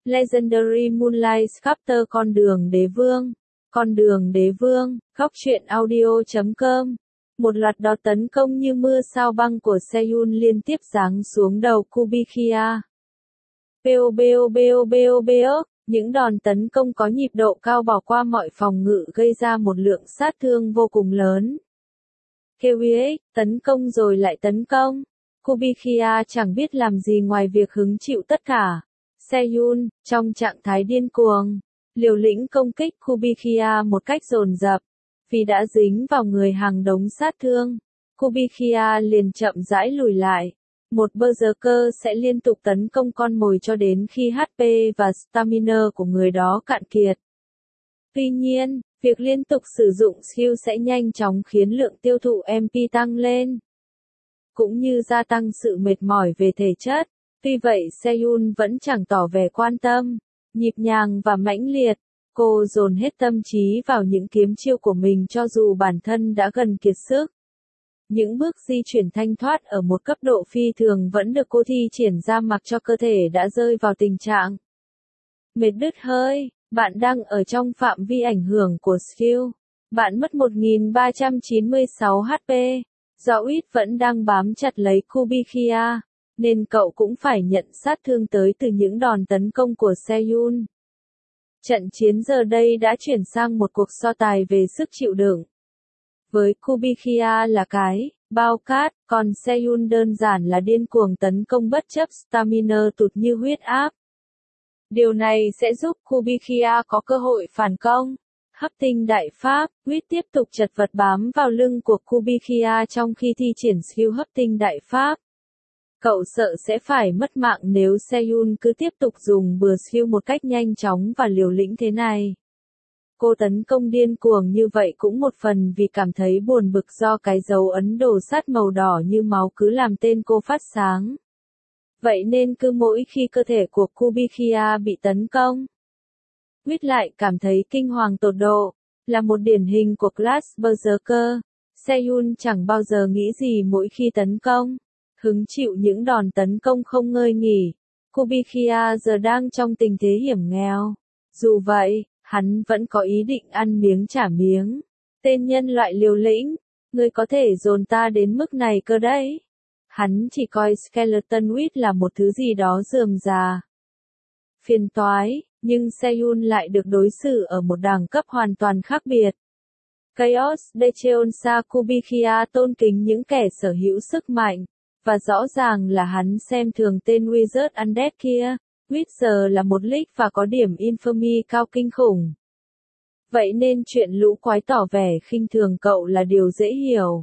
Legendary Moonlight Sculptor Con đường đế vương, góc truyện audio.com. Một loạt đòn tấn công như mưa sao băng của Seoul liên tiếp giáng xuống đầu Kubikia. Beo. Những đòn tấn công có nhịp độ cao bỏ qua mọi phòng ngự gây ra một lượng sát thương vô cùng lớn. Kwiat, tấn công rồi lại tấn công. Kubikia chẳng biết làm gì ngoài việc hứng chịu tất cả. Seoul, trong trạng thái điên cuồng, liều lĩnh công kích Kubikia một cách dồn dập. Vì đã dính vào người hàng đống sát thương, Kubikia liền chậm rãi lùi lại. Một berserker sẽ liên tục tấn công con mồi cho đến khi HP và stamina của người đó cạn kiệt. Tuy nhiên, việc liên tục sử dụng skill sẽ nhanh chóng khiến lượng tiêu thụ MP tăng lên, cũng như gia tăng sự mệt mỏi về thể chất. Tuy vậy Seoul vẫn chẳng tỏ vẻ quan tâm. Nhịp nhàng và mãnh liệt, cô dồn hết tâm trí vào những kiếm chiêu của mình cho dù bản thân đã gần kiệt sức. Những bước di chuyển thanh thoát ở một cấp độ phi thường vẫn được cô thi triển ra mặc cho cơ thể đã rơi vào tình trạng mệt đứt hơi. Bạn đang ở trong phạm vi ảnh hưởng của skill. Bạn mất 1396 HP. Do Uýt vẫn đang bám chặt lấy Kubikia, nên cậu cũng phải nhận sát thương tới từ những đòn tấn công của Seoul. Trận chiến giờ đây đã chuyển sang một cuộc so tài về sức chịu đựng. Với Kubikia là cái bao cát, còn Seoul đơn giản là điên cuồng tấn công bất chấp stamina tụt như huyết áp. Điều này sẽ giúp Kubikia có cơ hội phản công. Hấp tinh đại pháp, Uýt tiếp tục chật vật bám vào lưng của Kubikia trong khi thi triển skill hấp tinh đại pháp. Cậu sợ sẽ phải mất mạng nếu Seoul cứ tiếp tục dùng bừa skill một cách nhanh chóng và liều lĩnh thế này. Cô tấn công điên cuồng như vậy cũng một phần vì cảm thấy buồn bực do cái dấu ấn đồ sắt màu đỏ như máu cứ làm tên cô phát sáng. Vậy nên cứ mỗi khi cơ thể của Kubikia bị tấn công, Uýt lại cảm thấy kinh hoàng tột độ. Là một điển hình của class berserker, Seoul chẳng bao giờ nghĩ gì mỗi khi tấn công. Hứng chịu những đòn tấn công không ngơi nghỉ. Kubikia giờ đang trong tình thế hiểm nghèo. Dù vậy, hắn vẫn có ý định ăn miếng trả miếng. Tên nhân loại liều lĩnh, ngươi có thể dồn ta đến mức này cơ đấy. Hắn chỉ coi Skeleton Uýt là một thứ gì đó rườm rà, phiền toái, nhưng Seoul lại được đối xử ở một đẳng cấp hoàn toàn khác biệt. Chaos Dacheonsa Kubikia tôn kính những kẻ sở hữu sức mạnh, và rõ ràng là hắn xem thường tên Wizard Undead kia. Uýt giờ là một league và có điểm infamy cao kinh khủng. Vậy nên chuyện lũ quái tỏ vẻ khinh thường cậu là điều dễ hiểu.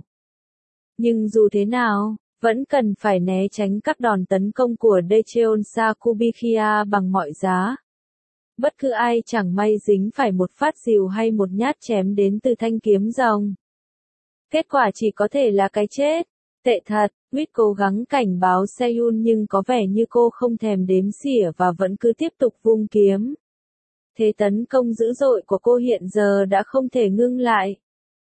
Nhưng dù thế nào, vẫn cần phải né tránh các đòn tấn công của Dacheonsa Kubikia bằng mọi giá. Bất cứ ai chẳng may dính phải một phát rìu hay một nhát chém đến từ thanh kiếm rồng, kết quả chỉ có thể là cái chết. Tệ thật, Uýt cố gắng cảnh báo Seoul nhưng có vẻ như cô không thèm đếm xỉa và vẫn cứ tiếp tục vung kiếm. Thế tấn công dữ dội của cô hiện giờ đã không thể ngưng lại.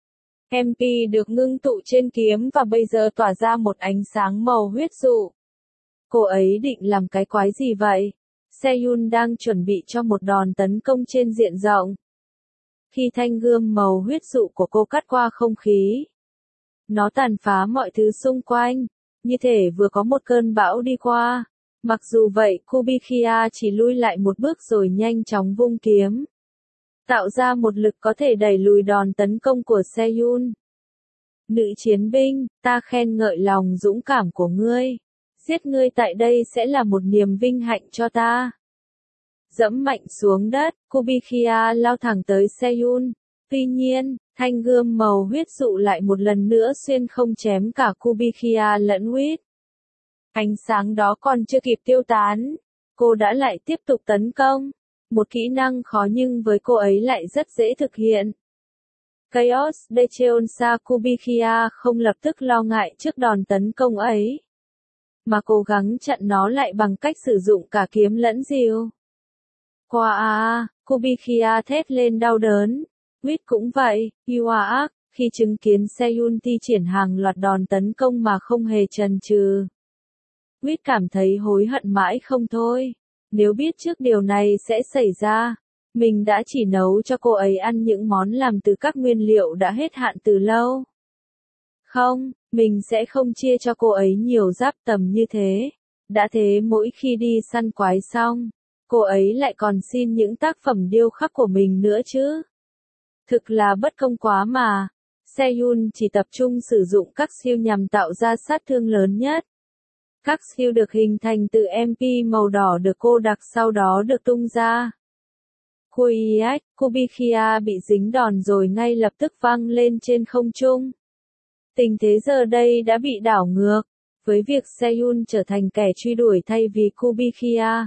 MP được ngưng tụ trên kiếm và bây giờ tỏa ra một ánh sáng màu huyết dụ. Cô ấy định làm cái quái gì vậy? Seoul đang chuẩn bị cho một đòn tấn công trên diện rộng. Khi thanh gươm màu huyết dụ của cô cắt qua không khí, nó tàn phá mọi thứ xung quanh, như thể vừa có một cơn bão đi qua. Mặc dù vậy, Kubikia chỉ lui lại một bước rồi nhanh chóng vung kiếm, tạo ra một lực có thể đẩy lùi đòn tấn công của Seoul. Nữ chiến binh, ta khen ngợi lòng dũng cảm của ngươi. Giết ngươi tại đây sẽ là một niềm vinh hạnh cho ta. Dẫm mạnh xuống đất, Kubikia lao thẳng tới Seoul. Tuy nhiên, thanh gươm màu huyết dụ lại một lần nữa xuyên không chém cả Kubikia lẫn Uýt. Ánh sáng đó còn chưa kịp tiêu tán, cô đã lại tiếp tục tấn công. Một kỹ năng khó nhưng với cô ấy lại rất dễ thực hiện. Chaos Dacheonsa Kubikia không lập tức lo ngại trước đòn tấn công ấy, mà cố gắng chặn nó lại bằng cách sử dụng cả kiếm lẫn rìu. Kubikia thét lên đau đớn. Uýt cũng vậy, khi chứng kiến Seoul thi triển hàng loạt đòn tấn công mà không hề chần chừ. Uýt cảm thấy hối hận mãi không thôi. Nếu biết trước điều này sẽ xảy ra, mình đã chỉ nấu cho cô ấy ăn những món làm từ các nguyên liệu đã hết hạn từ lâu. Không, mình sẽ không chia cho cô ấy nhiều giáp tầm như thế. Đã thế mỗi khi đi săn quái xong, cô ấy lại còn xin những tác phẩm điêu khắc của mình nữa chứ. Thực là bất công quá mà. Seyun chỉ tập trung sử dụng các siêu nhằm tạo ra sát thương lớn nhất. Các siêu được hình thành từ MP màu đỏ được cô đặc sau đó được tung ra. Kuiak, Kubikia bị dính đòn rồi ngay lập tức văng lên trên không trung. Tình thế giờ đây đã bị đảo ngược, với việc Seyun trở thành kẻ truy đuổi thay vì Kubikia.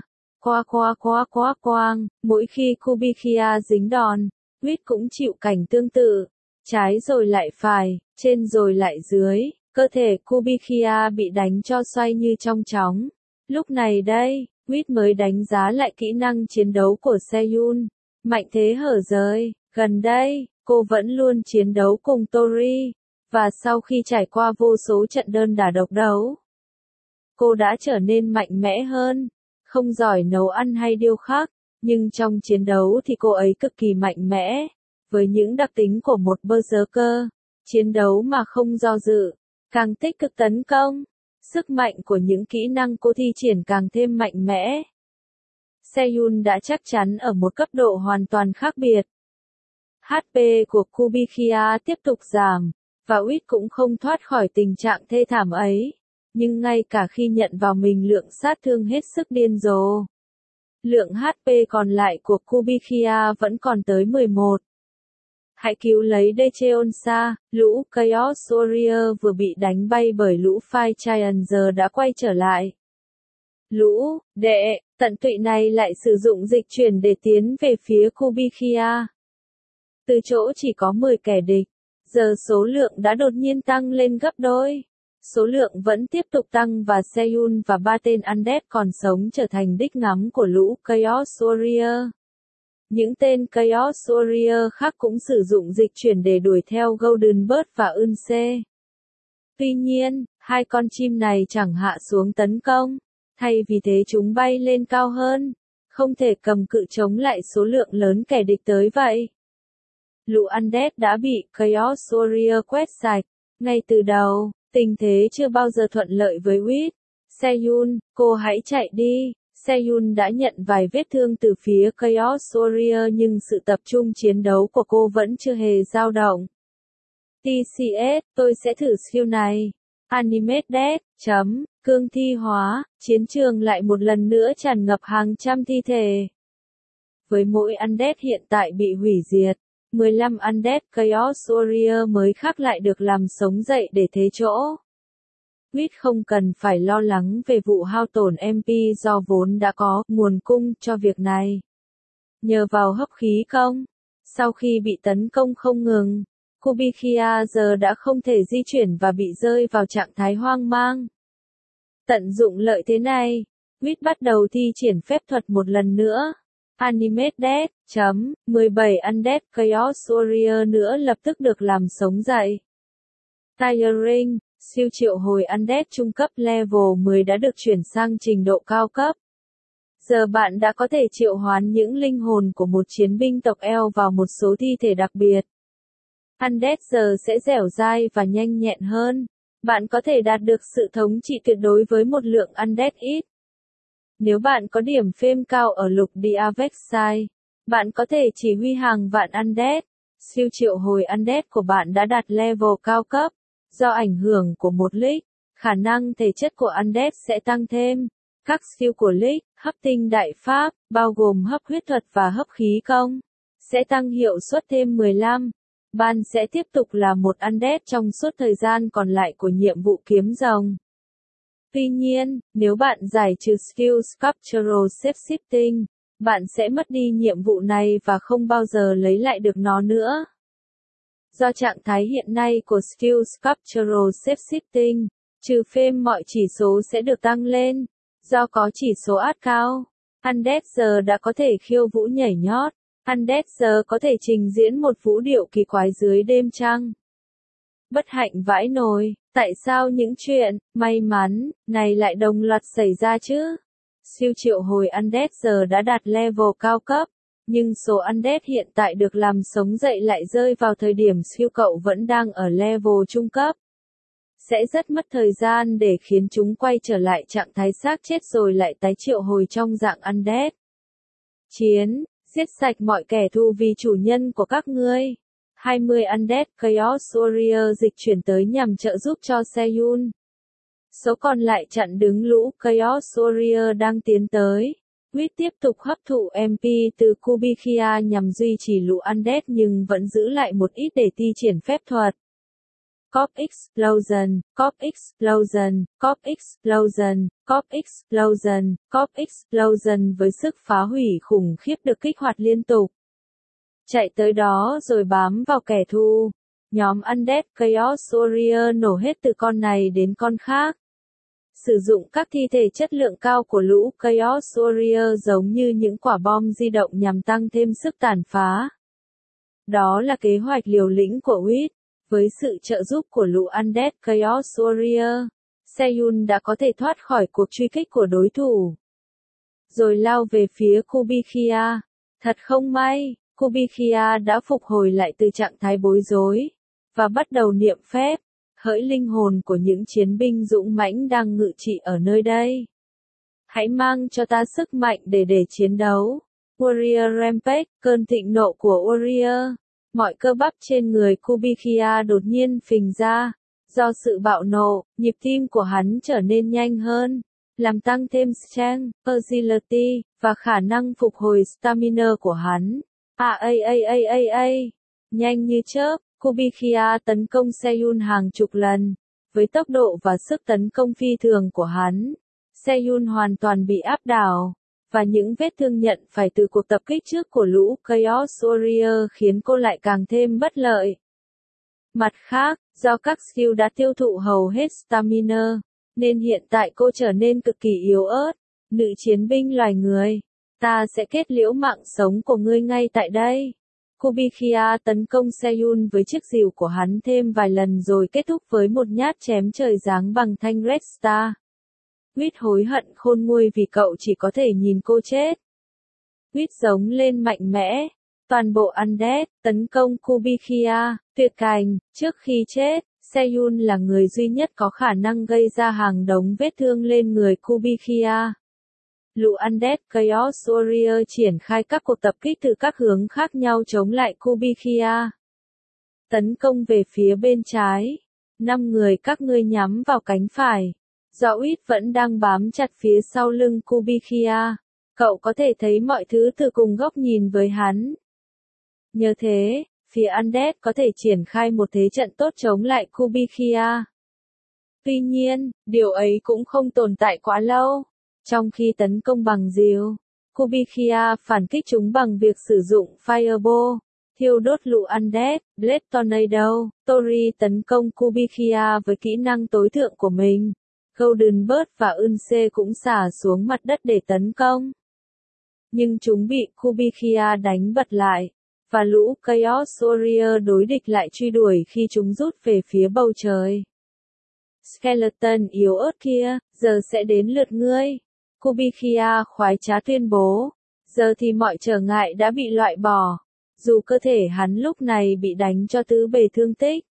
Quang, mỗi khi Kubikia dính đòn, Huyết cũng chịu cảnh tương tự. Trái rồi lại phải, trên rồi lại dưới, cơ thể Kubikia bị đánh cho xoay như trong chóng. Lúc này đây, Huyết mới đánh giá lại kỹ năng chiến đấu của Seyun. Mạnh thế hở rời, gần đây, cô vẫn luôn chiến đấu cùng Tori, và sau khi trải qua vô số trận đơn đả độc đấu, cô đã trở nên mạnh mẽ hơn, không giỏi nấu ăn hay điêu khắc, nhưng trong chiến đấu thì cô ấy cực kỳ mạnh mẽ, với những đặc tính của một berserker, chiến đấu mà không do dự, càng tích cực tấn công, sức mạnh của những kỹ năng cô thi triển càng thêm mạnh mẽ. Seyun đã chắc chắn ở một cấp độ hoàn toàn khác biệt. HP của Kubikia tiếp tục giảm, và Uyết cũng không thoát khỏi tình trạng thê thảm ấy, nhưng ngay cả khi nhận vào mình lượng sát thương hết sức điên rồ, lượng HP còn lại của Kubikia vẫn còn tới 11. Hãy cứu lấy Daecheonsa, lũ Chaos Warrior vừa bị đánh bay bởi lũ Fire Giant giờ đã quay trở lại. Lũ, tận tụy này lại sử dụng dịch chuyển để tiến về phía Kubikia. Từ chỗ chỉ có 10 kẻ địch, giờ số lượng đã đột nhiên tăng lên gấp đôi. Số lượng vẫn tiếp tục tăng và Seyun và 3 tên Undead còn sống trở thành đích ngắm của lũ Chaos Warrior. Những tên Chaos Warrior khác cũng sử dụng dịch chuyển để đuổi theo Golden Bird và Unse. Tuy nhiên, hai con chim này chẳng hạ xuống tấn công, thay vì thế chúng bay lên cao hơn, không thể cầm cự chống lại số lượng lớn kẻ địch tới vậy. Lũ Undead đã bị Chaos Warrior quét sạch. Ngay từ đầu, tình thế chưa bao giờ thuận lợi với Uyết. Seyun, cô hãy chạy đi. Seyun đã nhận vài vết thương từ phía Chaos Warrior nhưng sự tập trung chiến đấu của cô vẫn chưa hề dao động. TCS, tôi sẽ thử skill này. Animate Death, cương thi hóa, chiến trường lại một lần nữa tràn ngập hàng trăm thi thể. Với mỗi Undead hiện tại bị hủy diệt, 15 Undead Chaos Warrior mới khác lại được làm sống dậy để thế chỗ. Huyết không cần phải lo lắng về vụ hao tổn MP do vốn đã có nguồn cung cho việc này. Nhờ vào hấp khí công, sau khi bị tấn công không ngừng, Kubikia giờ đã không thể di chuyển và bị rơi vào trạng thái hoang mang. Tận dụng lợi thế này, Huyết bắt đầu thi triển phép thuật một lần nữa. Animate Death, 17 Undead Chaos Warrior nữa lập tức được làm sống dậy. Tiring, siêu triệu hồi Undead trung cấp level 10 đã được chuyển sang trình độ cao cấp. Giờ bạn đã có thể triệu hoán những linh hồn của một chiến binh tộc Eo vào một số thi thể đặc biệt. Undead giờ sẽ dẻo dai và nhanh nhẹn hơn. Bạn có thể đạt được sự thống trị tuyệt đối với một lượng Undead ít. Nếu bạn có điểm phêm cao ở lục Diavexai, bạn có thể chỉ huy hàng vạn Undead. Siêu triệu hồi Undead của bạn đã đạt level cao cấp. Do ảnh hưởng của một league, khả năng thể chất của Undead sẽ tăng thêm. Các skill của league, hấp tinh đại pháp, bao gồm hấp huyết thuật và hấp khí công, sẽ tăng hiệu suất thêm 15. Bạn sẽ tiếp tục là một Undead trong suốt thời gian còn lại của nhiệm vụ kiếm rồng. Tuy nhiên, nếu bạn giải trừ skill Sculptural Shape-shifting, bạn sẽ mất đi nhiệm vụ này và không bao giờ lấy lại được nó nữa. Do trạng thái hiện nay của skill Sculptural Shape-shifting, trừ phêm mọi chỉ số sẽ được tăng lên. Do có chỉ số át cao, Undead giờ đã có thể khiêu vũ nhảy nhót. Undead giờ có thể trình diễn một vũ điệu kỳ quái dưới đêm trăng. Bất hạnh vãi nồi, tại sao những chuyện may mắn này lại đồng loạt xảy ra chứ? Siêu triệu hồi Undead giờ đã đạt level cao cấp, nhưng số Undead hiện tại được làm sống dậy lại rơi vào thời điểm siêu cậu vẫn đang ở level trung cấp. Sẽ rất mất thời gian để khiến chúng quay trở lại trạng thái xác chết rồi lại tái triệu hồi trong dạng Undead. Chiến, giết sạch mọi kẻ thù vì chủ nhân của các ngươi. 20 Undead Chaos Warrior dịch chuyển tới nhằm trợ giúp cho Seiyun. Số còn lại chặn đứng lũ Chaos Warrior đang tiến tới. Wit tiếp tục hấp thụ MP từ Kubikia nhằm duy trì lũ Undead nhưng vẫn giữ lại một ít để thi triển phép thuật. Cop Explosion, Cop Explosion, Cop Explosion, Cop Explosion, Cop Explosion với sức phá hủy khủng khiếp được kích hoạt liên tục. Chạy tới đó rồi bám vào kẻ thù. Nhóm Undead Chaos Warrior nổ hết từ con này đến con khác. Sử dụng các thi thể chất lượng cao của lũ Chaos Warrior giống như những quả bom di động nhằm tăng thêm sức tàn phá. Đó là kế hoạch liều lĩnh của Wit. Với sự trợ giúp của lũ Undead Chaos Warrior, Seiyun đã có thể thoát khỏi cuộc truy kích của đối thủ. Rồi lao về phía Kubikia. Thật không may, Kubikia đã phục hồi lại từ trạng thái bối rối, và bắt đầu niệm phép, hỡi linh hồn của những chiến binh dũng mãnh đang ngự trị ở nơi đây. Hãy mang cho ta sức mạnh để chiến đấu. Warrior Rampage, cơn thịnh nộ của Warrior. Mọi cơ bắp trên người Kubikia đột nhiên phình ra. Do sự bạo nộ, nhịp tim của hắn trở nên nhanh hơn, làm tăng thêm strength, agility, và khả năng phục hồi stamina của hắn. Nhanh như chớp, Kubikia tấn công Seiyun hàng chục lần. Với tốc độ và sức tấn công phi thường của hắn, Seiyun hoàn toàn bị áp đảo. Và những vết thương nhận phải từ cuộc tập kích trước của lũ Chaos Warrior khiến cô lại càng thêm bất lợi. Mặt khác, do các skill đã tiêu thụ hầu hết stamina, nên hiện tại cô trở nên cực kỳ yếu ớt. Nữ chiến binh loài người, ta sẽ kết liễu mạng sống của ngươi ngay tại đây. Kubikia tấn công Seiyun với chiếc rìu của hắn thêm vài lần rồi kết thúc với một nhát chém trời giáng bằng thanh Red Star. Wit hối hận khôn nguôi vì cậu chỉ có thể nhìn cô chết. Wit giống lên mạnh mẽ. Toàn bộ Undead tấn công Kubikia, tuyệt cảnh. Trước khi chết, Seiyun là người duy nhất có khả năng gây ra hàng đống vết thương lên người Kubikia. Lũ Undead Chaos Warrior triển khai các cuộc tập kích từ các hướng khác nhau chống lại Kubikia. Tấn công về phía bên trái. 5 người các ngươi nhắm vào cánh phải. Do Wit vẫn đang bám chặt phía sau lưng Kubikia, cậu có thể thấy mọi thứ từ cùng góc nhìn với hắn. Nhờ thế, phía Undead có thể triển khai một thế trận tốt chống lại Kubikia. Tuy nhiên, điều ấy cũng không tồn tại quá lâu. Trong khi tấn công bằng rìu, Kubikia phản kích chúng bằng việc sử dụng Fireball, thiêu đốt lũ Undead, Blade Tornado. Tori tấn công Kubikia với kỹ năng tối thượng của mình. Golden Bird và Unse cũng xả xuống mặt đất để tấn công. Nhưng chúng bị Kubikia đánh bật lại, và lũ Chaos Warrior đối địch lại truy đuổi khi chúng rút về phía bầu trời. Skeleton yếu ớt kia, giờ sẽ đến lượt ngươi. Kubikia khoái trá tuyên bố. Giờ thì mọi trở ngại đã bị loại bỏ. Dù cơ thể hắn lúc này bị đánh cho tứ bề thương tích.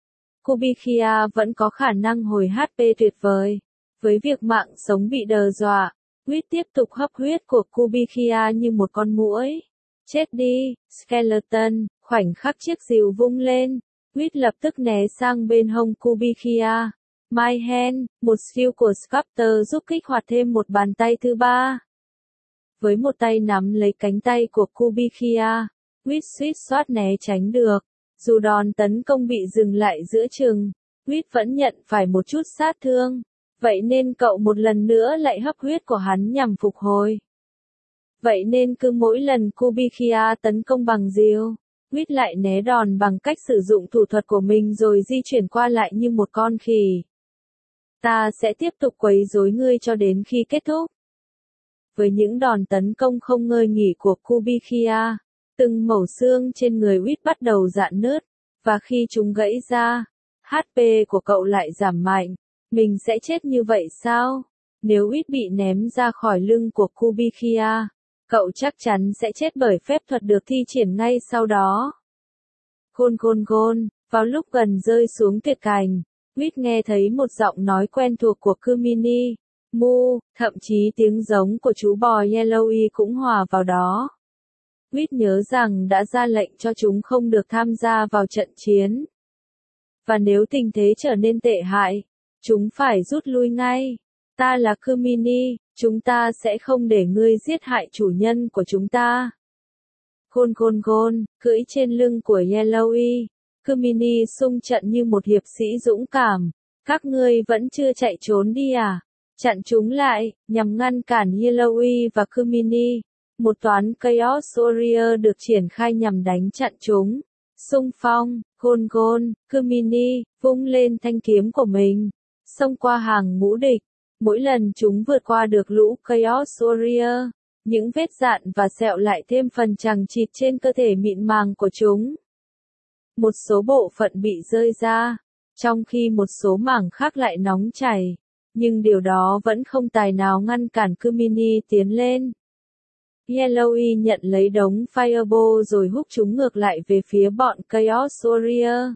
Kubikia vẫn có khả năng hồi HP tuyệt vời. Với việc mạng sống bị đe dọa, Wit tiếp tục hấp huyết của Kubikia như một con muỗi. Chết đi, Skeleton, khoảnh khắc chiếc rìu vung lên. Wit lập tức né sang bên hông Kubikia. My Hand, một skill của Sculptor giúp kích hoạt thêm một bàn tay thứ ba. Với một tay nắm lấy cánh tay của Kubikia, Wit suýt soát né tránh được. Dù đòn tấn công bị dừng lại giữa chừng, Wit vẫn nhận phải một chút sát thương. Vậy nên cậu một lần nữa lại hấp huyết của hắn nhằm phục hồi. Vậy nên cứ mỗi lần Kubikia tấn công bằng rìu, Wit lại né đòn bằng cách sử dụng thủ thuật của mình rồi di chuyển qua lại như một con khỉ. Ta sẽ tiếp tục quấy rối ngươi cho đến khi kết thúc. Với những đòn tấn công không ngơi nghỉ của Kubikia, từng mẩu xương trên người Wit bắt đầu rạn nứt, và khi chúng gãy ra, HP của cậu lại giảm mạnh. Mình sẽ chết như vậy sao? Nếu Uýt bị ném ra khỏi lưng của Kubikia, cậu chắc chắn sẽ chết bởi phép thuật được thi triển ngay sau đó. Gôn gôn gôn, vào lúc gần rơi xuống tuyệt cảnh, Uýt nghe thấy một giọng nói quen thuộc của Kumini, Mu, thậm chí tiếng giống của chú bò Yellowy cũng hòa vào đó. Uýt nhớ rằng đã ra lệnh cho chúng không được tham gia vào trận chiến. Và nếu tình thế trở nên tệ hại, chúng phải rút lui ngay. Ta là Kumini, chúng ta sẽ không để ngươi giết hại chủ nhân của chúng ta. Gôn gôn gôn, cưỡi trên lưng của Yellowy, Kumini xung trận như một hiệp sĩ dũng cảm. Các ngươi vẫn chưa chạy trốn đi à? Chặn chúng lại, nhằm ngăn cản Yellowy và Kumini. Một toán Chaos Warrior được triển khai nhằm đánh chặn chúng. Xung phong, gôn gôn, Kumini, vung lên thanh kiếm của mình. Xông qua hàng ngũ địch. Mỗi lần chúng vượt qua được lũ Chaos Warrior, những vết dạn và sẹo lại thêm phần chằng chịt trên cơ thể mịn màng của chúng. Một số bộ phận bị rơi ra, trong khi một số mảng khác lại nóng chảy, nhưng điều đó vẫn không tài nào ngăn cản Kumini tiến lên. Yellowy nhận lấy đống Fireball rồi húc chúng ngược lại về phía bọn Chaos Warrior.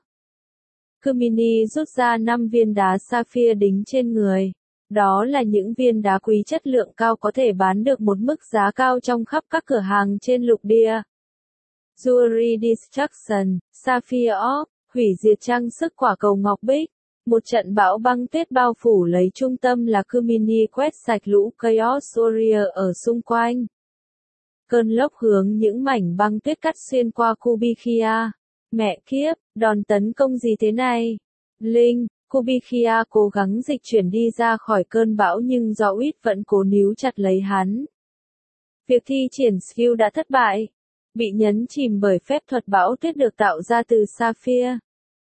Kumini rút ra 5 viên đá Sapphire đính trên người. Đó là những viên đá quý chất lượng cao có thể bán được một mức giá cao trong khắp các cửa hàng trên lục địa. Jewelry Destruction, Sapphire Orb, hủy diệt trang sức quả cầu ngọc bích. Một trận bão băng tuyết bao phủ lấy trung tâm là Kumini quét sạch lũ Chaos Warrior ở xung quanh. Cơn lốc hướng những mảnh băng tuyết cắt xuyên qua Kubikia. Mẹ kiếp, đòn tấn công gì thế này? Linh, Kubikia cố gắng dịch chuyển đi ra khỏi cơn bão nhưng do Uýt vẫn cố níu chặt lấy hắn. Việc thi triển skill đã thất bại, bị nhấn chìm bởi phép thuật bão tuyết được tạo ra từ Sapphire.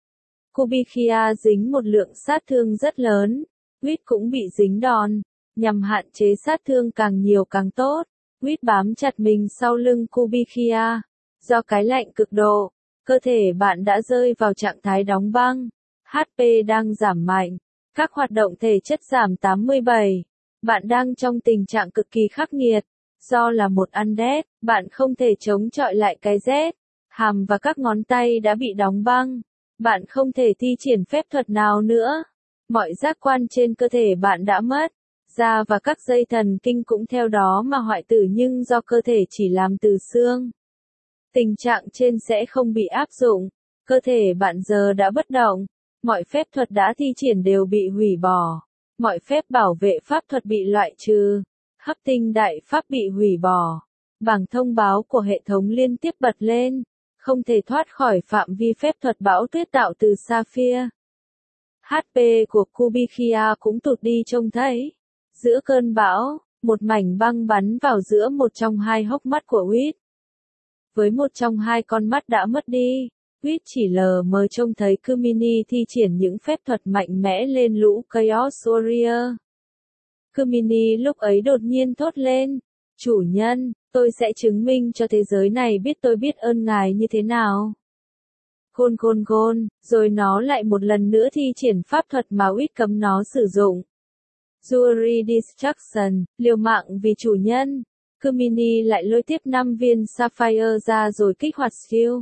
Kubikia dính một lượng sát thương rất lớn, Uýt cũng bị dính đòn, nhằm hạn chế sát thương càng nhiều càng tốt. Uýt bám chặt mình sau lưng Kubikia. Do cái lạnh cực độ, cơ thể bạn đã rơi vào trạng thái đóng băng. HP đang giảm mạnh. Các hoạt động thể chất giảm 87. Bạn đang trong tình trạng cực kỳ khắc nghiệt. Do là một undead, bạn không thể chống chọi lại cái rét. Hàm và các ngón tay đã bị đóng băng. Bạn không thể thi triển phép thuật nào nữa. Mọi giác quan trên cơ thể bạn đã mất. Da và các dây thần kinh cũng theo đó mà hoại tử nhưng do cơ thể chỉ làm từ xương. Tình trạng trên sẽ không bị áp dụng. Cơ thể bạn giờ đã bất động. Mọi phép thuật đã thi triển đều bị hủy bỏ. Mọi phép bảo vệ pháp thuật bị loại trừ. Hấp tinh đại pháp bị hủy bỏ. Bảng thông báo của hệ thống liên tiếp bật lên. Không thể thoát khỏi phạm vi phép thuật bão tuyết tạo từ Sapphire. HP của Kubikia cũng tụt đi trông thấy. Giữa cơn bão, một mảnh băng bắn vào giữa một trong hai hốc mắt của Uýt. Với một trong hai con mắt đã mất đi, Uýt chỉ lờ mờ trông thấy Kumini thi triển những phép thuật mạnh mẽ lên lũ Chaos Warrior. Kumini lúc ấy đột nhiên thốt lên, chủ nhân, tôi sẽ chứng minh cho thế giới này biết tôi biết ơn ngài như thế nào. Gôn gôn gôn, rồi nó lại một lần nữa thi triển pháp thuật mà Uýt cấm nó sử dụng. Jewelry Destruction, liều mạng vì chủ nhân. Kumini lại lôi tiếp 5 viên Sapphire ra rồi kích hoạt skill.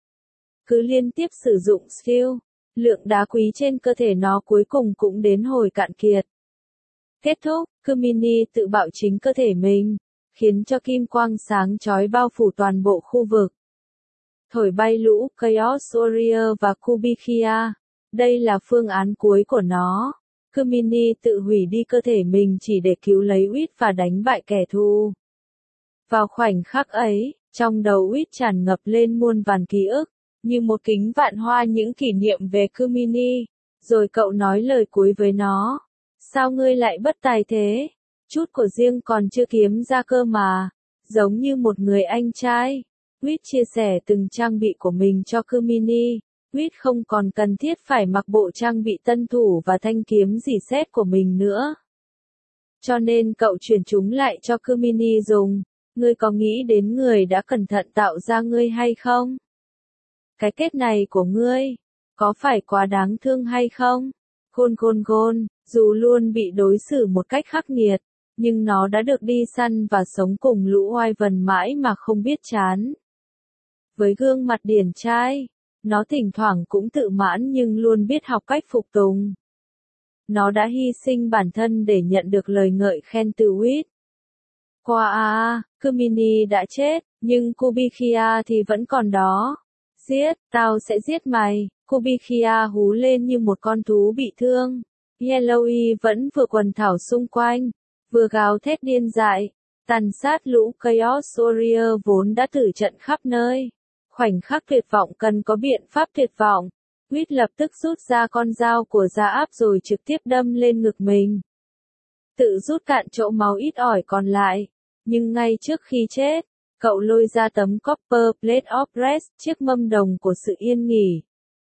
Cứ liên tiếp sử dụng skill, lượng đá quý trên cơ thể nó cuối cùng cũng đến hồi cạn kiệt. Kết thúc, Kumini tự bạo chính cơ thể mình, khiến cho kim quang sáng chói bao phủ toàn bộ khu vực. Thổi bay lũ Chaos Warrior và Kubikia. Đây là phương án cuối của nó. Kumini tự hủy đi cơ thể mình chỉ để cứu lấy Uýt và đánh bại kẻ thù. Vào khoảnh khắc ấy, trong đầu Uýt tràn ngập lên muôn vàn ký ức, như một kính vạn hoa những kỷ niệm về Kumini. Rồi cậu nói lời cuối với nó. Sao ngươi lại bất tài thế? Chút của riêng còn chưa kiếm ra cơ mà. Giống như một người anh trai. Uýt chia sẻ từng trang bị của mình cho Kumini. Uýt không còn cần thiết phải mặc bộ trang bị tân thủ và thanh kiếm dỉ sét của mình nữa. Cho nên cậu chuyển chúng lại cho Kumini dùng. Ngươi có nghĩ đến người đã cẩn thận tạo ra ngươi hay không? Cái kết này của ngươi, có phải quá đáng thương hay không? Gôn gôn gôn, dù luôn bị đối xử một cách khắc nghiệt, nhưng nó đã được đi săn và sống cùng lũ Wyvern mãi mà không biết chán. Với gương mặt điển trai, nó thỉnh thoảng cũng tự mãn nhưng luôn biết học cách phục tùng. Nó đã hy sinh bản thân để nhận được lời ngợi khen từ Whit. Qua Kumini đã chết, nhưng Kubikia thì vẫn còn đó. Giết, tao sẽ giết mày, Kubikia hú lên như một con thú bị thương. Yellowy vẫn vừa quần thảo xung quanh, vừa gào thét điên dại, tàn sát lũ Chaos Warrior vốn đã tử trận khắp nơi. Khoảnh khắc tuyệt vọng cần có biện pháp tuyệt vọng. Whit lập tức rút ra con dao của Gia Áp rồi trực tiếp đâm lên ngực mình. Tự rút cạn chỗ máu ít ỏi còn lại. Nhưng ngay trước khi chết, cậu lôi ra tấm Copper Plate of Rest, chiếc mâm đồng của sự yên nghỉ.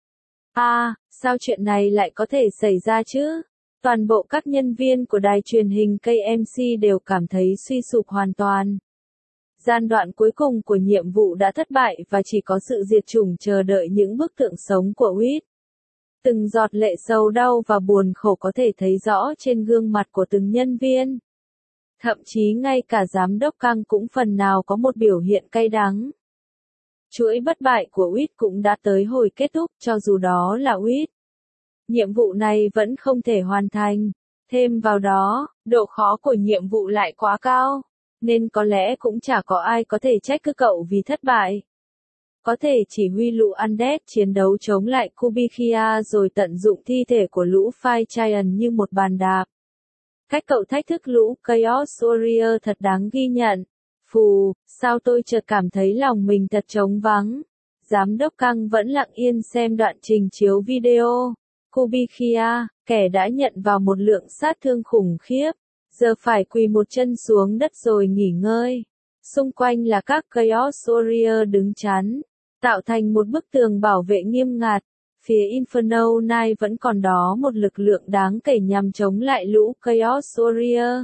Sao chuyện này lại có thể xảy ra chứ? Toàn bộ các nhân viên của đài truyền hình KMC đều cảm thấy suy sụp hoàn toàn. Giai đoạn cuối cùng của nhiệm vụ đã thất bại và chỉ có sự diệt chủng chờ đợi những bức tượng sống của Whit. Từng giọt lệ sầu đau và buồn khổ có thể thấy rõ trên gương mặt của từng nhân viên. Thậm chí ngay cả giám đốc Căng cũng phần nào có một biểu hiện cay đắng. Chuỗi bất bại của Whit cũng đã tới hồi kết thúc cho dù đó là Whit. Nhiệm vụ này vẫn không thể hoàn thành. Thêm vào đó, độ khó của nhiệm vụ lại quá cao. Nên có lẽ cũng chả có ai có thể trách cứ cậu vì thất bại. Có thể chỉ huy lũ Undead chiến đấu chống lại Kubikia rồi tận dụng thi thể của lũ Fire Giant như một bàn đạp. Cách cậu thách thức lũ Chaos Warrior thật đáng ghi nhận. Phù, sao tôi chợt cảm thấy lòng mình thật trống vắng. Giám đốc Căng vẫn lặng yên xem đoạn trình chiếu video. Kubikia, kẻ đã nhận vào một lượng sát thương khủng khiếp, giờ phải quỳ một chân xuống đất rồi nghỉ ngơi. Xung quanh là các Chaos Warrior đứng chắn, tạo thành một bức tường bảo vệ nghiêm ngặt. Phía Inferno Knight vẫn còn đó một lực lượng đáng kể nhằm chống lại lũ Chaos Warrior.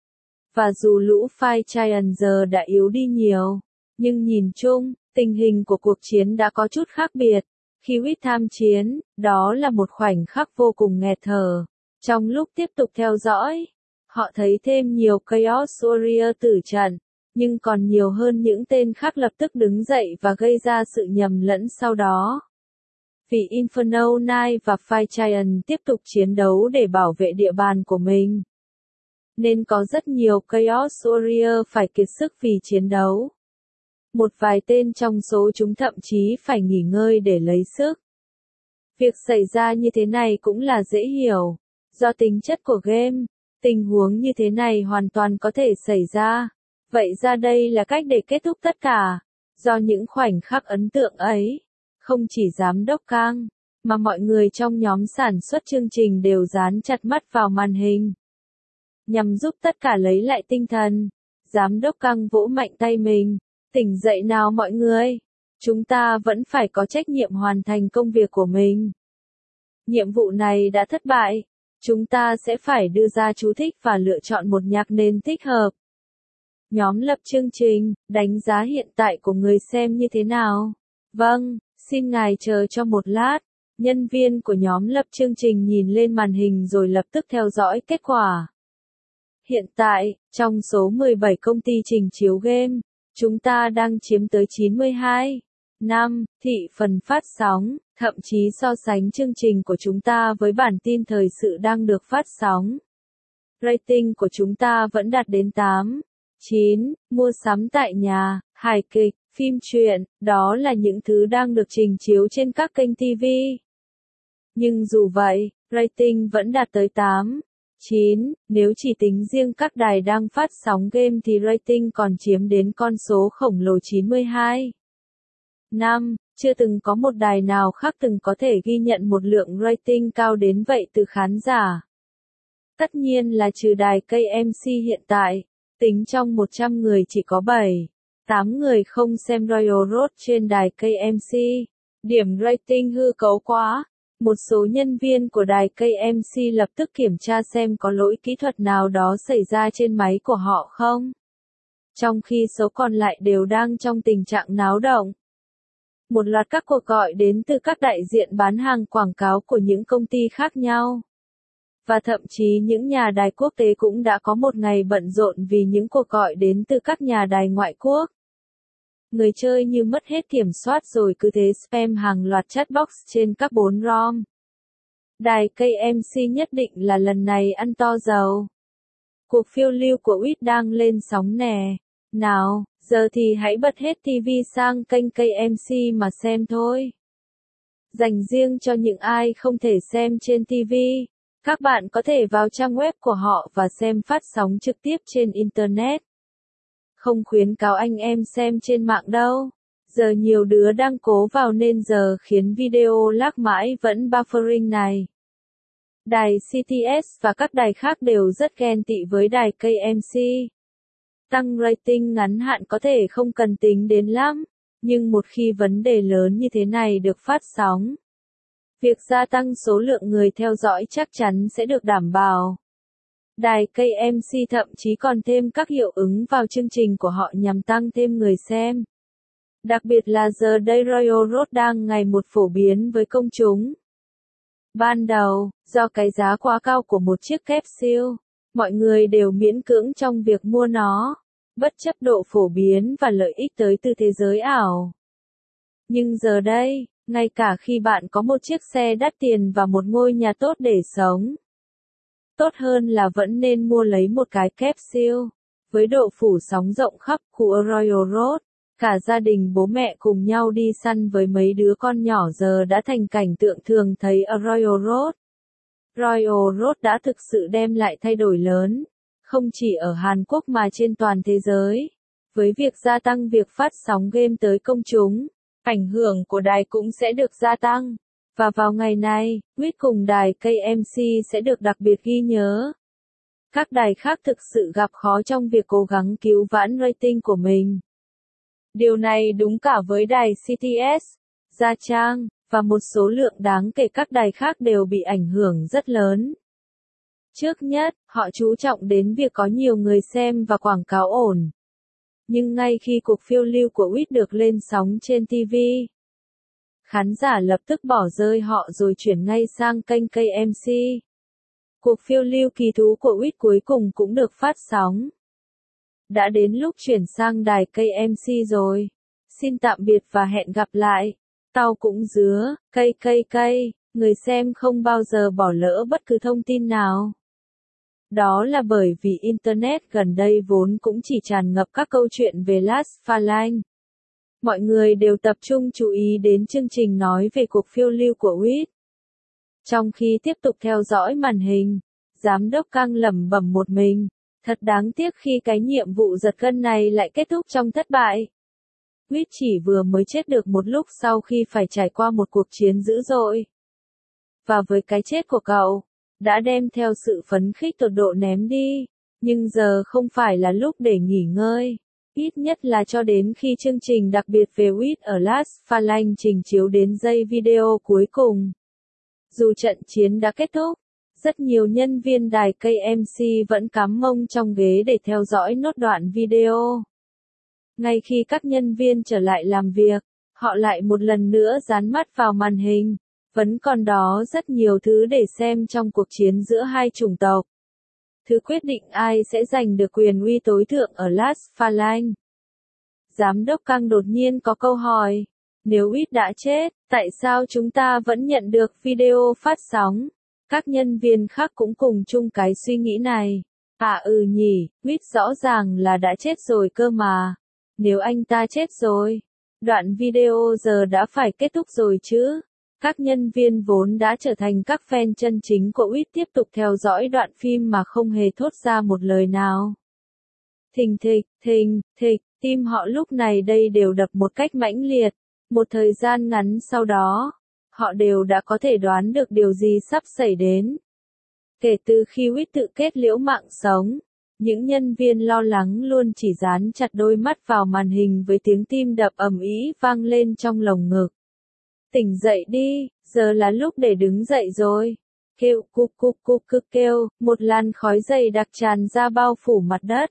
Và dù lũ Fire Giant giờ đã yếu đi nhiều, nhưng nhìn chung, tình hình của cuộc chiến đã có chút khác biệt. Khi Whit tham chiến, đó là một khoảnh khắc vô cùng nghẹt thở. Trong lúc tiếp tục theo dõi, họ thấy thêm nhiều Chaos Warrior tử trận, nhưng còn nhiều hơn những tên khác lập tức đứng dậy và gây ra sự nhầm lẫn sau đó. Vì Inferno Knight và Fire Giant tiếp tục chiến đấu để bảo vệ địa bàn của mình, nên có rất nhiều Chaos Warrior phải kiệt sức vì chiến đấu. Một vài tên trong số chúng thậm chí phải nghỉ ngơi để lấy sức. Việc xảy ra như thế này cũng là dễ hiểu. Do tính chất của game, tình huống như thế này hoàn toàn có thể xảy ra. Vậy ra đây là cách để kết thúc tất cả. Do những khoảnh khắc ấn tượng ấy, không chỉ giám đốc Căng, mà mọi người trong nhóm sản xuất chương trình đều dán chặt mắt vào màn hình. Nhằm giúp tất cả lấy lại tinh thần, giám đốc Căng vỗ mạnh tay mình. Tỉnh dậy nào mọi người. Chúng ta vẫn phải có trách nhiệm hoàn thành công việc của mình. Nhiệm vụ này đã thất bại. Chúng ta sẽ phải đưa ra chú thích và lựa chọn một nhạc nền thích hợp. Nhóm lập chương trình, đánh giá hiện tại của người xem như thế nào? Vâng, xin ngài chờ cho một lát. Nhân viên của nhóm lập chương trình nhìn lên màn hình rồi lập tức theo dõi kết quả. Hiện tại, trong số 17 công ty trình chiếu game, chúng ta đang chiếm tới 92,5 thị phần phát sóng, thậm chí so sánh chương trình của chúng ta với bản tin thời sự đang được phát sóng. Rating của chúng ta vẫn đạt đến 8,9, mua sắm tại nhà, hài kịch, phim truyện, đó là những thứ đang được trình chiếu trên các kênh TV. Nhưng dù vậy, rating vẫn đạt tới 8,9, nếu chỉ tính riêng các đài đang phát sóng game thì rating còn chiếm đến con số khổng lồ 92,5, chưa từng có một đài nào khác từng có thể ghi nhận một lượng rating cao đến vậy từ khán giả. Tất nhiên là trừ đài KMC hiện tại, tính trong 100 người chỉ có 7-8 người không xem Royal Road trên đài KMC. Điểm rating hư cấu quá. Một số nhân viên của đài KMC lập tức kiểm tra xem có lỗi kỹ thuật nào đó xảy ra trên máy của họ không. Trong khi số còn lại đều đang trong tình trạng náo động. Một loạt các cuộc gọi đến từ các đại diện bán hàng quảng cáo của những công ty khác nhau. Và thậm chí những nhà đài quốc tế cũng đã có một ngày bận rộn vì những cuộc gọi đến từ các nhà đài ngoại quốc. Người chơi như mất hết kiểm soát rồi cứ thế spam hàng loạt chatbox trên các 4 ROM. Đài KMC nhất định là lần này ăn to dầu. Cuộc phiêu lưu của Uyết đang lên sóng nè. Nào, giờ thì hãy bật hết TV sang kênh KMC mà xem thôi. Dành riêng cho những ai không thể xem trên TV, các bạn có thể vào trang web của họ và xem phát sóng trực tiếp trên Internet. Không khuyến cáo anh em xem trên mạng đâu. Giờ nhiều đứa đang cố vào nên giờ khiến video lag mãi vẫn buffering này. Đài CTS và các đài khác đều rất ghen tị với đài KMC. Tăng rating ngắn hạn có thể không cần tính đến lắm, nhưng một khi vấn đề lớn như thế này được phát sóng, việc gia tăng số lượng người theo dõi chắc chắn sẽ được đảm bảo. Đài KMC thậm chí còn thêm các hiệu ứng vào chương trình của họ nhằm tăng thêm người xem. Đặc biệt là giờ đây Royal Road đang ngày một phổ biến với công chúng. Ban đầu, do cái giá quá cao của một chiếc capsule, mọi người đều miễn cưỡng trong việc mua nó, bất chấp độ phổ biến và lợi ích tới từ thế giới ảo. Nhưng giờ đây, ngay cả khi bạn có một chiếc xe đắt tiền và một ngôi nhà tốt để sống, tốt hơn là vẫn nên mua lấy một cái capsule. Với độ phủ sóng rộng khắp khu Royal Road, cả gia đình bố mẹ cùng nhau đi săn với mấy đứa con nhỏ giờ đã thành cảnh tượng thường thấy ở Royal Road. Royal Road đã thực sự đem lại thay đổi lớn, không chỉ ở Hàn Quốc mà trên toàn thế giới. Với việc gia tăng việc phát sóng game tới công chúng, ảnh hưởng của đài cũng sẽ được gia tăng. Và vào ngày này, Uyết cùng đài KMC sẽ được đặc biệt ghi nhớ. Các đài khác thực sự gặp khó trong việc cố gắng cứu vãn rating của mình. Điều này đúng cả với đài CTS, Gia Trang, và một số lượng đáng kể các đài khác đều bị ảnh hưởng rất lớn. Trước nhất, họ chú trọng đến việc có nhiều người xem và quảng cáo ổn. Nhưng ngay khi cuộc phiêu lưu của Uyết được lên sóng trên TV, khán giả lập tức bỏ rơi họ rồi chuyển ngay sang kênh KMC. Cuộc phiêu lưu kỳ thú của Uyết cuối cùng cũng được phát sóng. Đã đến lúc chuyển sang đài KMC rồi. Xin tạm biệt và hẹn gặp lại. Tao cũng dứa, cây, người xem không bao giờ bỏ lỡ bất cứ thông tin nào. Đó là bởi vì Internet gần đây vốn cũng chỉ tràn ngập các câu chuyện về Last Phalanx. Mọi người đều tập trung chú ý đến chương trình nói về cuộc phiêu lưu của Uyết. Trong khi tiếp tục theo dõi màn hình, giám đốc Kang lẩm bẩm một mình. Thật đáng tiếc khi cái nhiệm vụ giật gân này lại kết thúc trong thất bại. Uyết chỉ vừa mới chết được một lúc sau khi phải trải qua một cuộc chiến dữ dội. Và với cái chết của cậu, đã đem theo sự phấn khích tột độ ném đi. Nhưng giờ không phải là lúc để nghỉ ngơi. Ít nhất là cho đến khi chương trình đặc biệt về Uyết ở Last Phalanx trình chiếu đến giây video cuối cùng. Dù trận chiến đã kết thúc, rất nhiều nhân viên đài KMC vẫn cắm mông trong ghế để theo dõi nốt đoạn video. Ngay khi các nhân viên trở lại làm việc, họ lại một lần nữa dán mắt vào màn hình. Vẫn còn đó rất nhiều thứ để xem trong cuộc chiến giữa hai chủng tộc. Thứ quyết định ai sẽ giành được quyền uy tối thượng ở Last Phalanx. Giám đốc Kang đột nhiên có câu hỏi. Nếu Uyết đã chết, tại sao chúng ta vẫn nhận được video phát sóng? Các nhân viên khác cũng cùng chung cái suy nghĩ này. Nhỉ, Uyết rõ ràng là đã chết rồi cơ mà. Nếu anh ta chết rồi, đoạn video giờ đã phải kết thúc rồi chứ. Các nhân viên vốn đã trở thành các fan chân chính của Uyết tiếp tục theo dõi đoạn phim mà không hề thốt ra một lời nào. Thình thịch, tim họ lúc này đây đều đập một cách mãnh liệt. Một thời gian ngắn sau đó, họ đều đã có thể đoán được điều gì sắp xảy đến. Kể từ khi Uyết tự kết liễu mạng sống, những nhân viên lo lắng luôn chỉ dán chặt đôi mắt vào màn hình với tiếng tim đập ầm ĩ vang lên trong lồng ngực. Tỉnh dậy đi, giờ là lúc để đứng dậy rồi. Kêu cục kêu, một làn khói dày đặc tràn ra bao phủ mặt đất.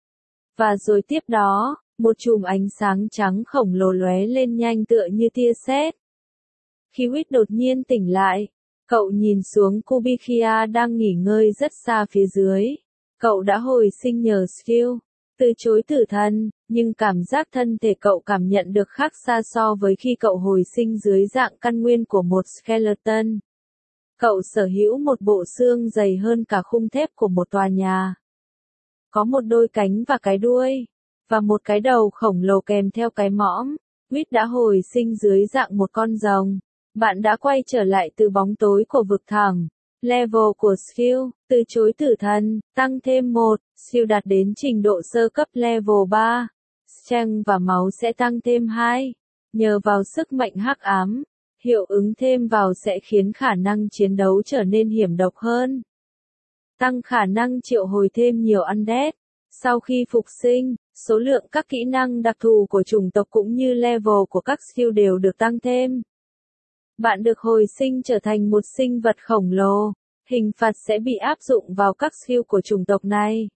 Và rồi tiếp đó, một chùm ánh sáng trắng khổng lồ lóe lên nhanh tựa như tia sét. Khi Uyết đột nhiên tỉnh lại, Cậu nhìn xuống Kubikia đang nghỉ ngơi rất xa phía dưới. Cậu đã hồi sinh nhờ skill từ chối tử thần, nhưng cảm giác thân thể cậu cảm nhận được khác xa so với khi cậu hồi sinh dưới dạng căn nguyên của một skeleton. Cậu sở hữu một bộ xương dày hơn cả khung thép của một tòa nhà. Có một đôi cánh và cái đuôi, và một cái đầu khổng lồ kèm theo cái mõm. Whit đã hồi sinh dưới dạng một con rồng. Bạn đã quay trở lại từ bóng tối của vực thẳm. Level của skill, từ chối tử thần, tăng thêm 1, skill đạt đến trình độ sơ cấp level 3. Strength và máu sẽ tăng thêm 2. Nhờ vào sức mạnh hắc ám, hiệu ứng thêm vào sẽ khiến khả năng chiến đấu trở nên hiểm độc hơn. Tăng khả năng triệu hồi thêm nhiều undead. Sau khi phục sinh, số lượng các kỹ năng đặc thù của chủng tộc cũng như level của các skill đều được tăng thêm. Bạn được hồi sinh trở thành một sinh vật khổng lồ. Hình phạt sẽ bị áp dụng vào các skill của chủng tộc này.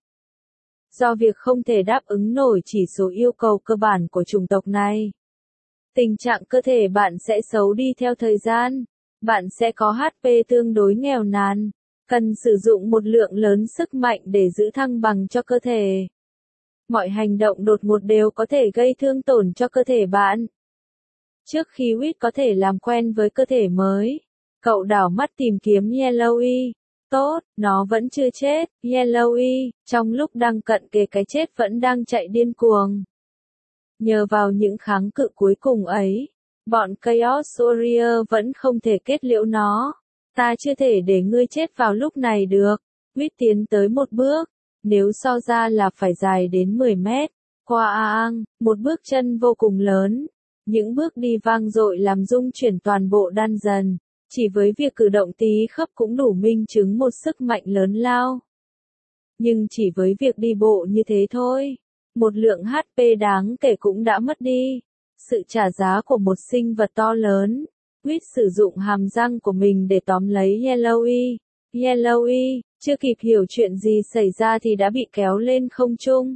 Do việc không thể đáp ứng nổi chỉ số yêu cầu cơ bản của chủng tộc này, tình trạng cơ thể bạn sẽ xấu đi theo thời gian. Bạn sẽ có HP tương đối nghèo nàn, cần sử dụng một lượng lớn sức mạnh để giữ thăng bằng cho cơ thể. Mọi hành động đột ngột đều có thể gây thương tổn cho cơ thể bạn. Trước khi Whit có thể làm quen với cơ thể mới, cậu đảo mắt tìm kiếm Yellowy. Tốt, nó vẫn chưa chết. Yellowy, trong lúc đang cận kề cái chết vẫn đang chạy điên cuồng. Nhờ vào những kháng cự cuối cùng ấy, bọn Chaos Warrior vẫn không thể kết liễu nó. Ta chưa thể để ngươi chết vào lúc này được. Whit tiến tới một bước, nếu so ra là phải dài đến 10 mét. Qua một bước chân vô cùng lớn. Những bước đi vang dội làm rung chuyển toàn bộ dungeon. Chỉ với việc cử động tí khớp cũng đủ minh chứng một sức mạnh lớn lao. Nhưng chỉ với việc đi bộ như thế thôi, một lượng HP đáng kể cũng đã mất đi. Sự trả giá của một sinh vật to lớn. Whit sử dụng hàm răng của mình để tóm lấy Yellowy. Yellowy, chưa kịp hiểu chuyện gì xảy ra thì đã bị kéo lên không trung.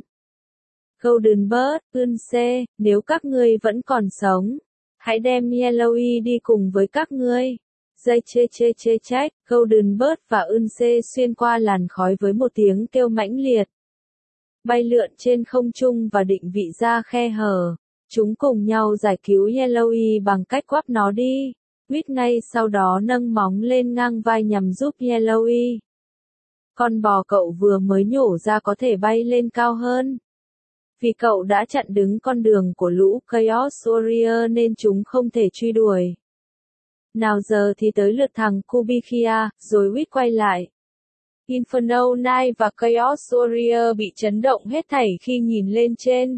Golden Bird, Unse, nếu các ngươi vẫn còn sống, hãy đem Yellowy đi cùng với các ngươi. Dây chê trách, Golden Bird và Unse xuyên qua làn khói với một tiếng kêu mãnh liệt. Bay lượn trên không trung và định vị ra khe hở. Chúng cùng nhau giải cứu Yellowy bằng cách quắp nó đi. Whit ngay sau đó nâng móng lên ngang vai nhằm giúp Yellowy. Con bò cậu vừa mới nhổ ra có thể bay lên cao hơn. Vì cậu đã chặn đứng con đường của lũ Chaos Warrior nên chúng không thể truy đuổi. Nào giờ thì tới lượt thằng Kubikia, rồi Whit quay lại. Inferno Knight và Chaos Warrior bị chấn động hết thảy khi nhìn lên trên.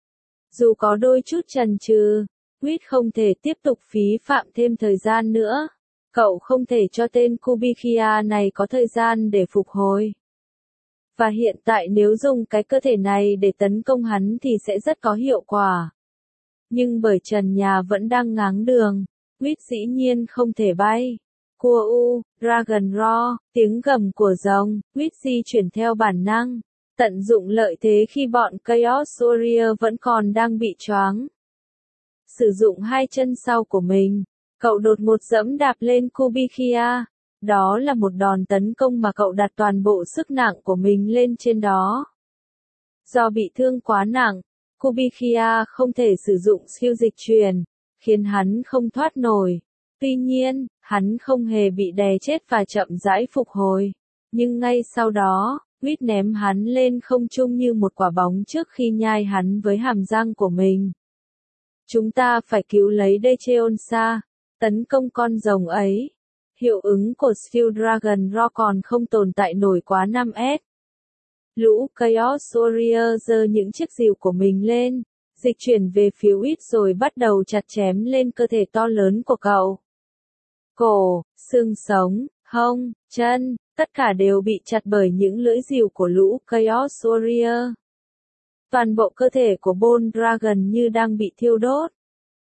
Dù có đôi chút chần chừ, Whit không thể tiếp tục phí phạm thêm thời gian nữa. Cậu không thể cho tên Kubikia này có thời gian để phục hồi. Và hiện tại nếu dùng cái cơ thể này để tấn công hắn thì sẽ rất có hiệu quả. Nhưng bởi trần nhà vẫn đang ngáng đường, Whit dĩ nhiên không thể bay. Cua Dragon Roar, tiếng gầm của rồng, Whit di chuyển theo bản năng. Tận dụng lợi thế khi bọn Chaos Warrior vẫn còn đang bị choáng. Sử dụng hai chân sau của mình, cậu đột ngột dẫm đạp lên Kubikia. Đó là một đòn tấn công mà cậu đặt toàn bộ sức nặng của mình lên trên đó. Do bị thương quá nặng, Kubikia không thể sử dụng siêu dịch chuyển, khiến hắn không thoát nổi. Tuy nhiên, hắn không hề bị đè chết và chậm rãi phục hồi. Nhưng ngay sau đó, Whit ném hắn lên không trung như một quả bóng trước khi nhai hắn với hàm răng của mình. Chúng ta phải cứu lấy Decheonsa, tấn công con rồng ấy. Hiệu ứng của Skill Dragon Roar còn không tồn tại nổi quá 5S. Lũ Chaos Warrior giơ những chiếc rìu của mình lên, dịch chuyển về phía Whit rồi bắt đầu chặt chém lên cơ thể to lớn của cậu. Cổ, xương sống, hông, chân, tất cả đều bị chặt bởi những lưỡi rìu của lũ Chaos Warrior. Toàn bộ cơ thể của Bone Dragon như đang bị thiêu đốt.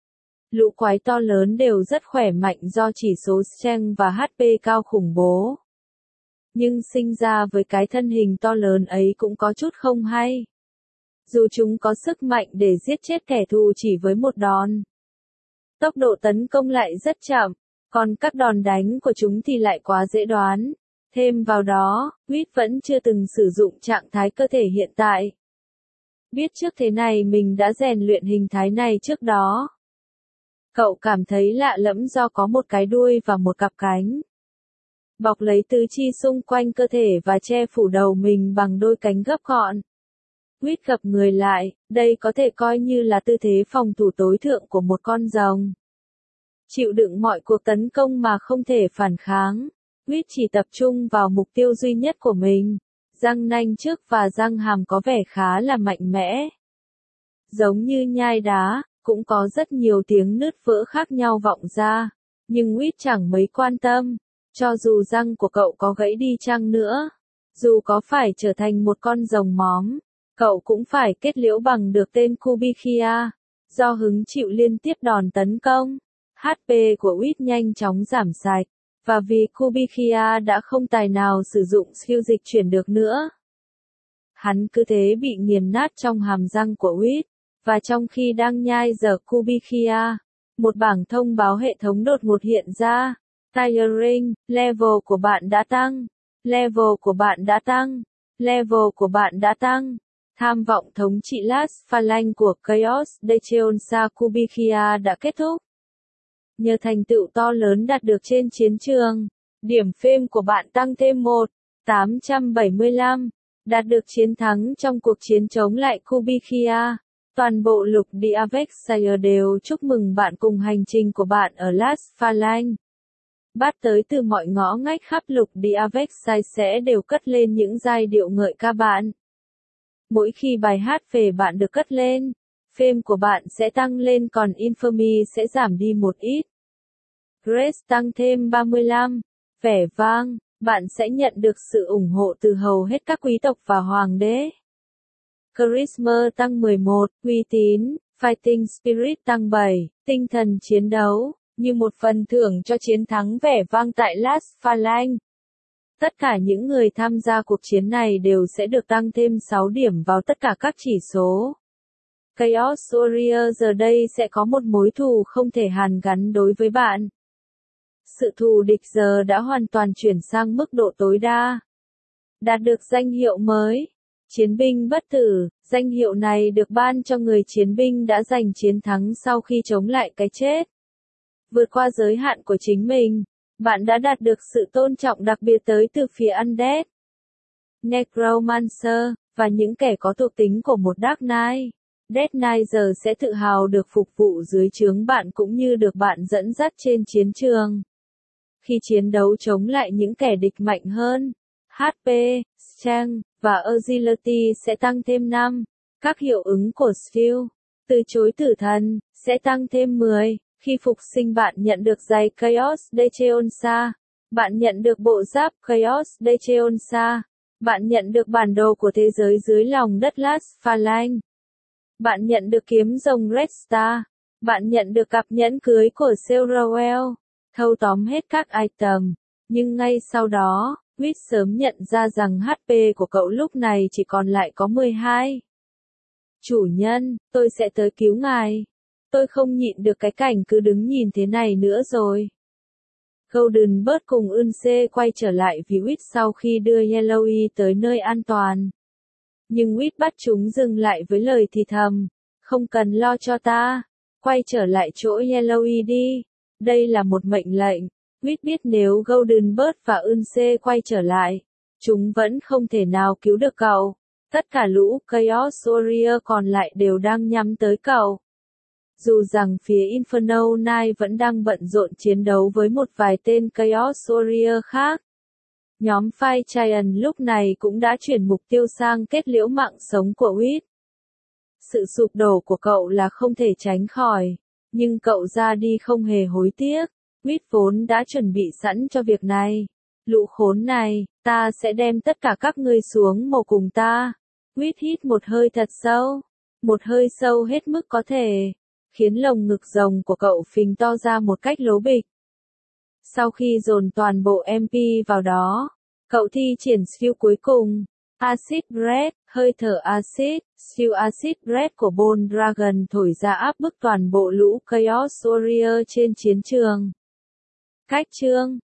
Lũ quái to lớn đều rất khỏe mạnh do chỉ số strength và HP cao khủng bố. Nhưng sinh ra với cái thân hình to lớn ấy cũng có chút không hay. Dù chúng có sức mạnh để giết chết kẻ thù chỉ với một đòn, tốc độ tấn công lại rất chậm. Còn các đòn đánh của chúng thì lại quá dễ đoán. Thêm vào đó, Wit vẫn chưa từng sử dụng trạng thái cơ thể hiện tại. Biết trước thế này mình đã rèn luyện hình thái này trước đó. Cậu cảm thấy lạ lẫm do có một cái đuôi và một cặp cánh. Bọc lấy tứ chi xung quanh cơ thể và che phủ đầu mình bằng đôi cánh gấp gọn. Wit gập người lại, đây có thể coi như là tư thế phòng thủ tối thượng của một con rồng. Chịu đựng mọi cuộc tấn công mà không thể phản kháng. Wit chỉ tập trung vào mục tiêu duy nhất của mình. Răng nanh trước và răng hàm có vẻ khá là mạnh mẽ. Giống như nhai đá, cũng có rất nhiều tiếng nứt vỡ khác nhau vọng ra. Nhưng Wit chẳng mấy quan tâm. Cho dù răng của cậu có gãy đi chăng nữa. Dù có phải trở thành một con rồng móm. Cậu cũng phải kết liễu bằng được tên Kubikia. Do hứng chịu liên tiếp đòn tấn công. HP của Wit nhanh chóng giảm sạch. Và vì Kubikia đã không tài nào sử dụng skill dịch chuyển được nữa. Hắn cứ thế bị nghiền nát trong hàm răng của Wit. Và trong khi đang nhai dở Kubikia, một bảng thông báo hệ thống đột ngột hiện ra. Tiring, level của bạn đã tăng. Level của bạn đã tăng. Level của bạn đã tăng. Tham vọng thống trị Last Phalanx của Chaos Dacheonsa Kubikia đã kết thúc. Nhờ thành tựu to lớn đạt được trên chiến trường, điểm phêm của bạn tăng thêm 1,875, đạt được chiến thắng trong cuộc chiến chống lại Kubikia. Toàn bộ lục địa Avexire đều chúc mừng bạn cùng hành trình của bạn ở Last Phalanx. Bát tới từ mọi ngõ ngách khắp lục địa Avexire sẽ đều cất lên những giai điệu ngợi ca bạn. Mỗi khi bài hát về bạn được cất lên, phêm của bạn sẽ tăng lên còn Infamy sẽ giảm đi một ít. Grace tăng thêm 35. Vẻ vang, bạn sẽ nhận được sự ủng hộ từ hầu hết các quý tộc và hoàng đế. Charisma tăng 11, uy tín, Fighting Spirit tăng 7, tinh thần chiến đấu, như một phần thưởng cho chiến thắng vẻ vang tại Last Phalanx. Tất cả những người tham gia cuộc chiến này đều sẽ được tăng thêm 6 điểm vào tất cả các chỉ số. Chaos Warrior giờ đây sẽ có một mối thù không thể hàn gắn đối với bạn. Sự thù địch giờ đã hoàn toàn chuyển sang mức độ tối đa. Đạt được danh hiệu mới. Chiến binh bất tử, danh hiệu này được ban cho người chiến binh đã giành chiến thắng sau khi chống lại cái chết. Vượt qua giới hạn của chính mình, bạn đã đạt được sự tôn trọng đặc biệt tới từ phía Undead, Necromancer, và những kẻ có thuộc tính của một Dark Knight. Death Knight giờ sẽ tự hào được phục vụ dưới trướng bạn cũng như được bạn dẫn dắt trên chiến trường. Khi chiến đấu chống lại những kẻ địch mạnh hơn, HP, Strength, và Agility sẽ tăng thêm 5. Các hiệu ứng của skill, từ chối tử thần, sẽ tăng thêm 10. Khi phục sinh bạn nhận được giày Chaos Dacheonsa. Bạn nhận được bộ giáp Chaos Dacheonsa. Bạn nhận được bản đồ của thế giới dưới lòng đất Last Phalanx. Bạn nhận được kiếm rồng Red Star. Bạn nhận được cặp nhẫn cưới của Selrawell. Thâu tóm hết các item. Nhưng ngay sau đó, Wit sớm nhận ra rằng HP của cậu lúc này chỉ còn lại có 12. Chủ nhân, tôi sẽ tới cứu ngài. Tôi không nhịn được cái cảnh cứ đứng nhìn thế này nữa rồi. Golden Bird cùng Unse quay trở lại vì Wit sau khi đưa Yellowy tới nơi an toàn. Nhưng Wit bắt chúng dừng lại với lời thì thầm. Không cần lo cho ta. Quay trở lại chỗ Yellowy đi. Đây là một mệnh lệnh. Wit biết nếu Golden Bird và Unse quay trở lại, chúng vẫn không thể nào cứu được cậu. Tất cả lũ Chaos Warrior còn lại đều đang nhắm tới cậu. Dù rằng phía Inferno Knight vẫn đang bận rộn chiến đấu với một vài tên Chaos Warrior khác. Nhóm Fire Giant lúc này cũng đã chuyển mục tiêu sang kết liễu mạng sống của Wit. Sự sụp đổ của cậu là không thể tránh khỏi, nhưng cậu ra đi không hề hối tiếc. Wit vốn đã chuẩn bị sẵn cho việc này. Lũ khốn này, ta sẽ đem tất cả các ngươi xuống mồ cùng ta. Wit hít một hơi thật sâu. Một hơi sâu hết mức có thể. Khiến lồng ngực rồng của cậu phình to ra một cách lố bịch. Sau khi dồn toàn bộ MP vào đó, cậu thi triển skill cuối cùng. Acid Breath, hơi thở acid, skill Acid Breath của Bone Dragon thổi ra áp bức toàn bộ lũ Chaos Warrior trên chiến trường. Cách chương